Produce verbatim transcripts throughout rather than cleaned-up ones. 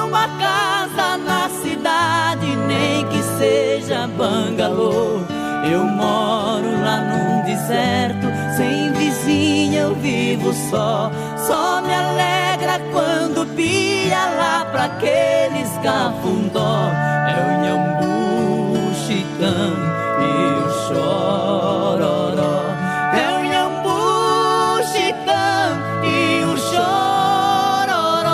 uma casa na cidade, nem que seja bangalô. Eu moro lá num deserto, sem vizinha eu vivo só. Só me alegra quando pia lá pra aqueles cafundó. É o Inhambu, Chitã e o Chororó. É o Inhambu, Chitã e o Chororó.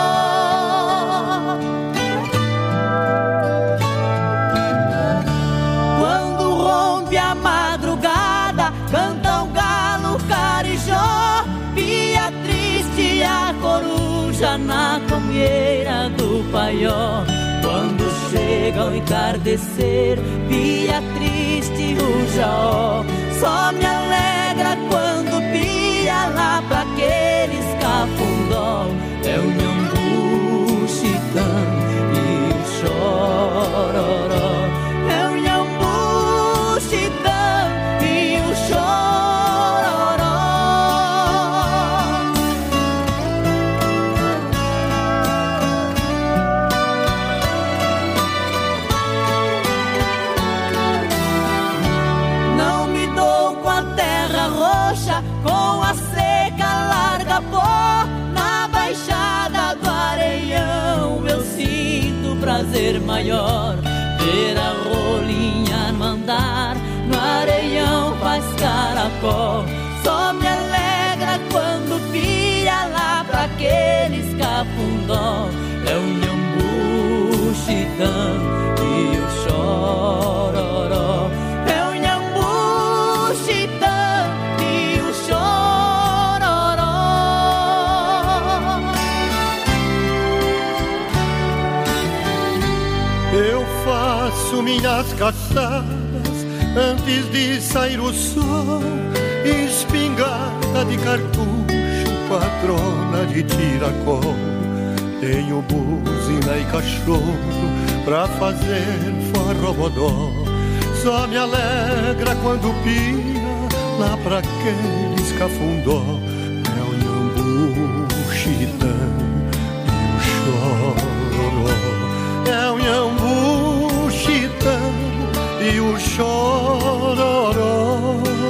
Quando rompe a madrugada, canta o galo carijó. Pia triste a coruja na comieira do paió. Quando chega o entardecer, pia triste o jaó. Só me alegra quando pia lá pra aqueles cafundó. É o Inhambu, Chitã e o Chororó. É o Inhambu, Chitã e o Chororó. Não me dou com a terra roxa, com a seca larga pó. Na baixada do Areião eu sinto prazer maior. Ver a rolinha no andar, no areião faz caracol. Só me alegra quando pia lá pra aqueles cafundó. É o Inhambu, Chitã e o Chororó. É o Inhambu, Chitã e o Chororó. Eu faço minhas caçadas antes de sair o sol. Espingarda de cartucho, patrona de tiracol. Tenho buzina e cachorro pra fazer forrobodó. Só me alegra quando pia lá pra aqueles cafundó. É o Inhambu, Chitã e o Chororó. É o Inhambu, Chitã e o Chororó.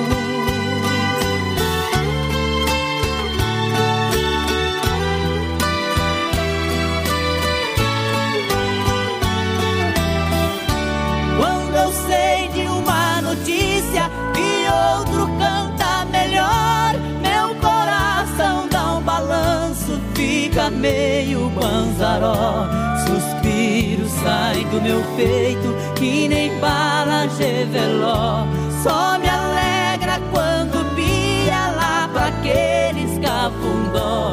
Quando eu sei de uma notícia que outro canta melhor, meu coração dá um balanço, fica meio banzaró. Suspiro sai do meu peito que nem bala geveló. Só me alegra quando pia lá pra aqueles cafundó.